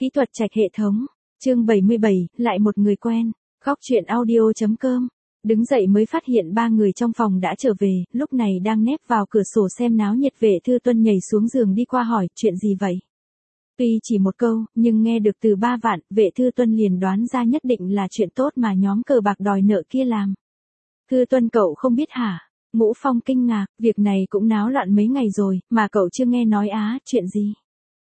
Kỹ thuật trạch hệ thống. Chương 77, lại một người quen. Góc truyện audio.com. Đứng dậy mới phát hiện ba người trong phòng đã trở về, lúc này đang nép vào cửa sổ xem náo nhiệt. Vệ Thư Tuân nhảy xuống giường đi qua hỏi, chuyện gì vậy? Tuy chỉ một câu, nhưng nghe được từ ba vạn, Vệ Thư Tuân liền đoán ra nhất định là chuyện tốt mà nhóm cờ bạc đòi nợ kia làm. Thư Tuân cậu không biết hả? Ngũ Phong kinh ngạc, việc này cũng náo loạn mấy ngày rồi, mà cậu chưa nghe nói á, chuyện gì?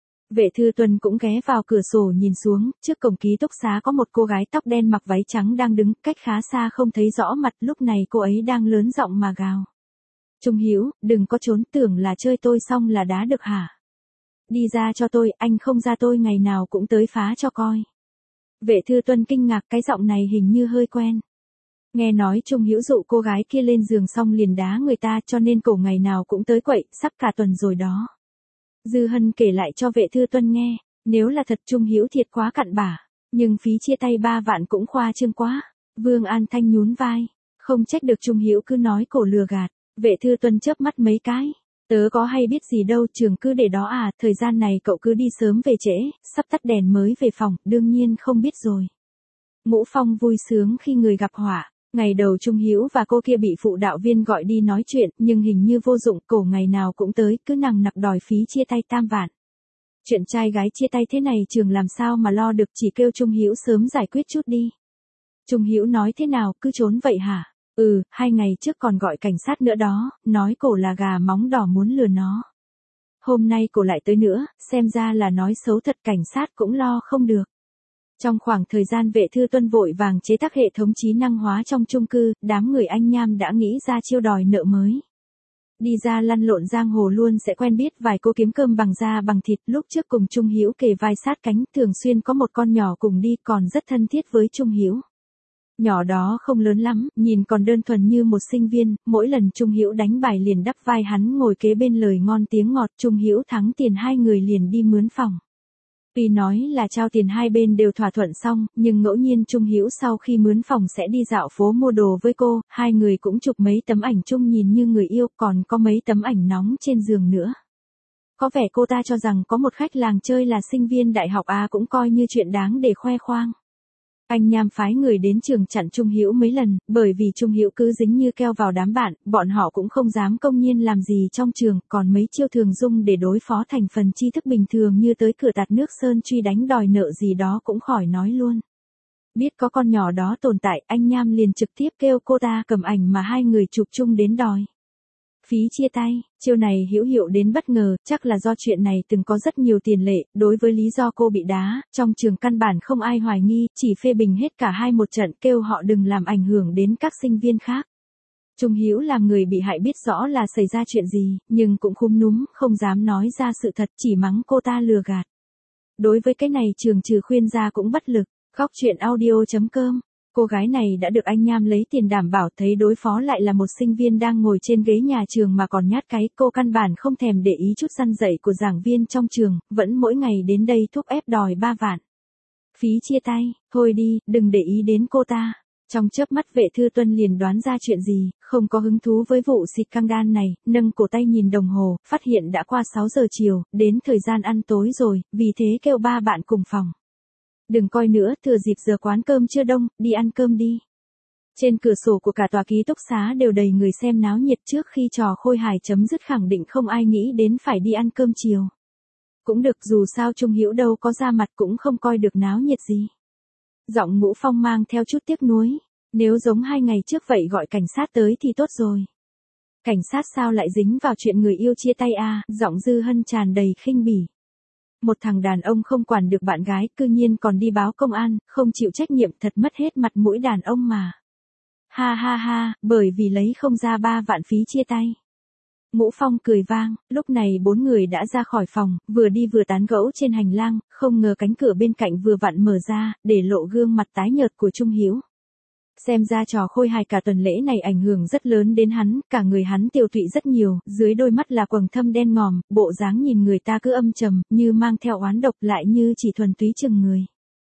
Vệ Thư Tuân cũng ghé vào cửa sổ nhìn xuống, trước cổng ký túc xá có một cô gái tóc đen mặc váy trắng đang đứng, cách khá xa không thấy rõ mặt, lúc này cô ấy đang lớn giọng mà gào. Trung Hữu, đừng có trốn, tưởng là chơi tôi xong là đá được hả? Đi ra cho tôi, anh không ra tôi ngày nào cũng tới phá cho coi. Vệ Thư Tuân kinh ngạc, cái giọng này hình như hơi quen. Nghe nói Trung Hữu dụ cô gái kia lên giường xong liền đá người ta, cho nên cổ ngày nào cũng tới quậy, sắp cả tuần rồi đó. Dư Hân kể lại cho Vệ Thư Tuân nghe, nếu là thật Trung Hữu thiệt quá cặn bã, nhưng phí chia tay 3 vạn cũng khoa trương quá. Vương An Thanh nhún vai, không trách được Trung Hữu cứ nói cổ lừa gạt. Vệ Thư Tuân chớp mắt mấy cái, tớ có hay biết gì đâu, trường cứ để đó à, thời gian này cậu cứ đi sớm về trễ, sắp tắt đèn mới về phòng, đương nhiên không biết rồi. Ngũ Phong vui sướng khi người gặp họa. Ngày đầu Trung Hữu và cô kia bị phụ đạo viên gọi đi nói chuyện, nhưng hình như vô dụng, cổ ngày nào cũng tới, cứ nằng nặc đòi phí chia tay 3 vạn. Chuyện trai gái chia tay thế này trường làm sao mà lo được, chỉ kêu Trung Hữu sớm giải quyết chút đi. Trung Hữu nói thế nào, cứ trốn vậy hả? 2 ngày trước còn gọi cảnh sát nữa đó, nói cổ là gà móng đỏ muốn lừa nó. Hôm nay cổ lại tới nữa, xem ra là nói xấu thật, cảnh sát cũng lo không được. Trong khoảng thời gian Vệ Thư Tuân vội vàng chế tác hệ thống trí năng hóa trong chung cư, đám người anh nham đã nghĩ ra chiêu đòi nợ mới. Đi ra lăn lộn giang hồ luôn sẽ quen biết vài cô kiếm cơm bằng da bằng thịt, lúc trước cùng Trung Hữu kề vai sát cánh, thường xuyên có một con nhỏ cùng đi, còn rất thân thiết với Trung Hữu. Nhỏ đó không lớn lắm, nhìn còn đơn thuần như một sinh viên, mỗi lần Trung Hữu đánh bài liền đắp vai hắn ngồi kế bên lời ngon tiếng ngọt, Trung Hữu thắng tiền hai người liền đi mướn phòng. Tuy nói là trao tiền hai bên đều thỏa thuận xong, nhưng ngẫu nhiên Trung Hữu sau khi mướn phòng sẽ đi dạo phố mua đồ với cô, hai người cũng chụp mấy tấm ảnh chung nhìn như người yêu, còn có mấy tấm ảnh nóng trên giường nữa. Có vẻ cô ta cho rằng có một khách làng chơi là sinh viên đại học cũng coi như chuyện đáng để khoe khoang. Anh nham phái người đến trường chặn Trung Hữu mấy lần, bởi vì Trung Hữu cứ dính như keo vào đám bạn, bọn họ cũng không dám công nhiên làm gì trong trường, còn mấy chiêu thường dùng để đối phó thành phần tri thức bình thường như tới cửa tạt nước sơn truy đánh đòi nợ gì đó cũng khỏi nói luôn. Biết có con nhỏ đó tồn tại, anh nham liền trực tiếp kêu cô ta cầm ảnh mà hai người chụp chung đến đòi phí chia tay. Chiêu này hữu hiệu đến bất ngờ, chắc là do chuyện này từng có rất nhiều tiền lệ, đối với lý do cô bị đá, trong trường căn bản không ai hoài nghi, chỉ phê bình hết cả hai một trận, kêu họ đừng làm ảnh hưởng đến các sinh viên khác. Trung Hữu làm người bị hại biết rõ là xảy ra chuyện gì, nhưng cũng khúm núm, không dám nói ra sự thật, chỉ mắng cô ta lừa gạt. Đối với cái này trường trừ khuyên ra cũng bất lực. Góc truyện audio.com. Cô gái này đã được anh nham lấy tiền đảm bảo, thấy đối phó lại là một sinh viên đang ngồi trên ghế nhà trường mà còn nhát cái, cô căn bản không thèm để ý chút răn dạy của giảng viên trong trường, vẫn mỗi ngày đến đây thúc ép đòi 3 vạn. Phí chia tay, thôi đi, đừng để ý đến cô ta. Trong chớp mắt Vệ Thư Tuân liền đoán ra chuyện gì, không có hứng thú với vụ xịt căng đan này, nâng cổ tay nhìn đồng hồ, phát hiện đã qua 6 giờ chiều, đến thời gian ăn tối rồi, vì thế kêu 3 bạn cùng phòng. Đừng coi nữa, thừa dịp giờ quán cơm chưa đông, đi ăn cơm đi. Trên cửa sổ của cả tòa ký túc xá đều đầy người xem náo nhiệt, trước khi trò khôi hài chấm dứt khẳng định không ai nghĩ đến phải đi ăn cơm chiều. Cũng được, dù sao Trung Hữu đâu có ra mặt cũng không coi được náo nhiệt gì. Giọng Ngũ Phong mang theo chút tiếc nuối, nếu giống 2 ngày trước vậy gọi cảnh sát tới thì tốt rồi. Cảnh sát sao lại dính vào chuyện người yêu chia tay giọng Dư Hân tràn đầy khinh bỉ. Một thằng đàn ông không quản được bạn gái, cư nhiên còn đi báo công an, không chịu trách nhiệm, thật mất hết mặt mũi đàn ông mà. Ha ha ha, bởi vì lấy không ra 3 vạn phí chia tay. Ngũ Phong cười vang, lúc này 4 người đã ra khỏi phòng, vừa đi vừa tán gẫu trên hành lang, không ngờ cánh cửa bên cạnh vừa vặn mở ra, để lộ gương mặt tái nhợt của Trung Hữu. Xem ra trò khôi hài cả tuần lễ này ảnh hưởng rất lớn đến hắn, cả người hắn tiều tụy rất nhiều, dưới đôi mắt là quầng thâm đen ngòm, bộ dáng nhìn người ta cứ âm trầm, như mang theo oán độc lại như chỉ thuần túy chừng người.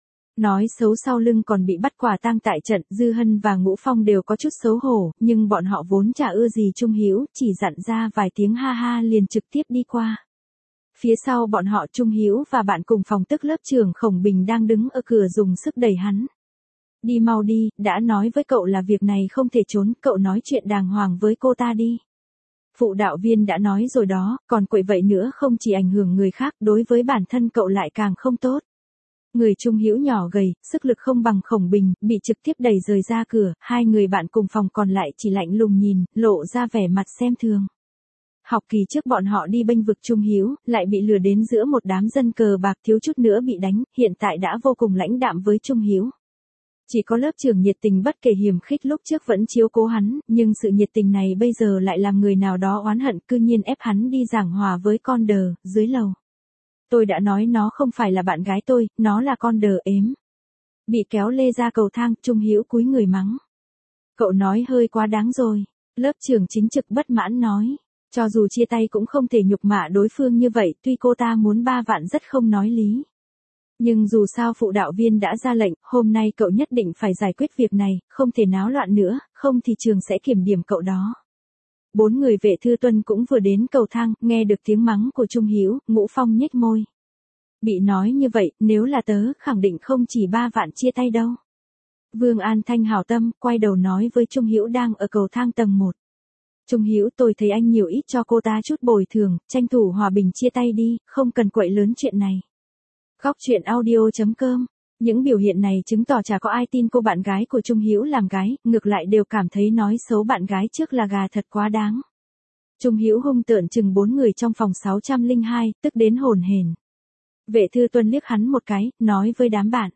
Nói xấu sau lưng còn bị bắt quả tang tại trận, Dư Hân và Ngũ Phong đều có chút xấu hổ, nhưng bọn họ vốn chả ưa gì Trung Hữu, chỉ dặn ra vài tiếng ha ha liền trực tiếp đi qua. Phía sau bọn họ Trung Hữu và bạn cùng phòng tức lớp trưởng Khổng Bình đang đứng ở cửa dùng sức đẩy hắn. Đi mau đi, đã nói với cậu là việc này không thể trốn, cậu nói chuyện đàng hoàng với cô ta đi. Phụ đạo viên đã nói rồi đó, còn quậy vậy nữa không chỉ ảnh hưởng người khác, đối với bản thân cậu lại càng không tốt. Người Trung Hữu nhỏ gầy, sức lực không bằng Khổng Bình, bị trực tiếp đẩy rời ra cửa, hai người bạn cùng phòng còn lại chỉ lạnh lùng nhìn, lộ ra vẻ mặt xem thường. Học kỳ trước bọn họ đi bênh vực Trung Hữu, lại bị lừa đến giữa một đám dân cờ bạc thiếu chút nữa bị đánh, hiện tại đã vô cùng lãnh đạm với Trung Hữu. Chỉ có lớp trưởng nhiệt tình bất kể hiềm khích lúc trước vẫn chiếu cố hắn, nhưng sự nhiệt tình này bây giờ lại làm người nào đó oán hận cư nhiên ép hắn đi giảng hòa với con đờ, dưới lầu. Tôi đã nói nó không phải là bạn gái tôi, nó là con đờ ếm. Bị kéo lê ra cầu thang, Trung Hữu cúi người mắng. Cậu nói hơi quá đáng rồi. Lớp trưởng chính trực bất mãn nói. Cho dù chia tay cũng không thể nhục mạ đối phương như vậy, tuy cô ta muốn 3 vạn rất không nói lý. Nhưng dù sao phụ đạo viên đã ra lệnh, hôm nay cậu nhất định phải giải quyết việc này, không thể náo loạn nữa, không thì trường sẽ kiểm điểm cậu đó. 4 người vệ thư tuân cũng vừa đến cầu thang, nghe được tiếng mắng của Trung Hữu, Ngũ Phong nhếch môi. Bị nói như vậy, nếu là tớ, khẳng định không chỉ 3 vạn chia tay đâu. Vương An Thanh hảo tâm, quay đầu nói với Trung Hữu đang ở cầu thang tầng 1. Trung Hữu, tôi thấy anh nhiều ít cho cô ta chút bồi thường, tranh thủ hòa bình chia tay đi, không cần quậy lớn chuyện này. Góc truyện audio.com. Những biểu hiện này chứng tỏ chả có ai tin cô bạn gái của Trung Hữu làm gái, ngược lại đều cảm thấy nói xấu bạn gái trước là gà thật quá đáng. Trung Hữu hung tợn chừng 4 người trong phòng 602, tức đến hồn hển. Vệ thư tuân liếc hắn một cái, nói với đám bạn.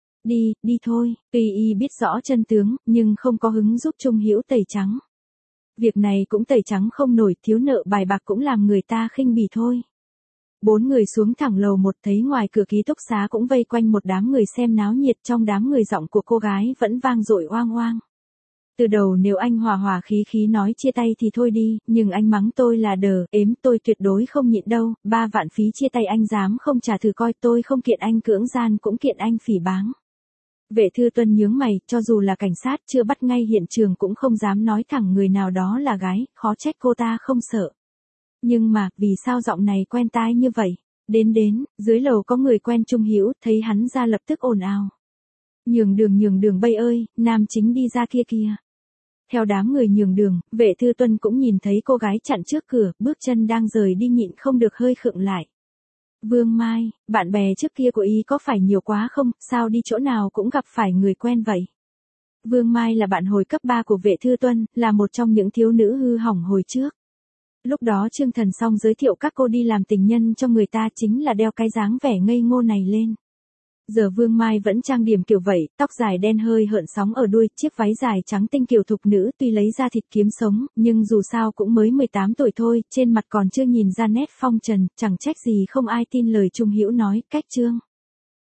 Đi thôi, tuy y biết rõ chân tướng, nhưng không có hứng giúp Trung Hữu tẩy trắng. Việc này cũng tẩy trắng không nổi, thiếu nợ bài bạc cũng làm người ta khinh bỉ thôi. 4 người xuống thẳng lầu 1 thấy ngoài cửa ký túc xá cũng vây quanh một đám người xem náo nhiệt, trong đám người giọng của cô gái vẫn vang dội oang oang. Từ đầu nếu anh hòa hòa khí khí nói chia tay thì thôi đi, nhưng anh mắng tôi là đờ, ếm tôi tuyệt đối không nhịn đâu, 3 vạn phí chia tay anh dám không trả thử coi, tôi không kiện anh cưỡng gian cũng kiện anh phỉ báng. Vệ thư tuân nhướng mày, cho dù là cảnh sát chưa bắt ngay hiện trường cũng không dám nói thẳng người nào đó là gái, khó trách cô ta không sợ. Nhưng mà, vì sao giọng này quen tai như vậy? Đến, dưới lầu có người quen Trung Hữu, thấy hắn ra lập tức ồn ào. Nhường đường bây ơi, nam chính đi ra kia kìa. Theo đám người nhường đường, vệ thư tuân cũng nhìn thấy cô gái chặn trước cửa, bước chân đang rời đi nhịn không được hơi khựng lại. Vương Mai, bạn bè trước kia của y có phải nhiều quá không, sao đi chỗ nào cũng gặp phải người quen vậy? Vương Mai là bạn hồi cấp 3 của vệ thư tuân, là một trong những thiếu nữ hư hỏng hồi trước. Lúc đó Trương Thần Song giới thiệu các cô đi làm tình nhân cho người ta chính là đeo cái dáng vẻ ngây ngô này lên. Giờ Vương Mai vẫn trang điểm kiểu vậy, tóc dài đen hơi hợn sóng ở đuôi, chiếc váy dài trắng tinh kiểu thục nữ tuy lấy ra thịt kiếm sống, nhưng dù sao cũng mới 18 tuổi thôi, trên mặt còn chưa nhìn ra nét phong trần, chẳng trách gì không ai tin lời Trung Hữu nói, cách Trương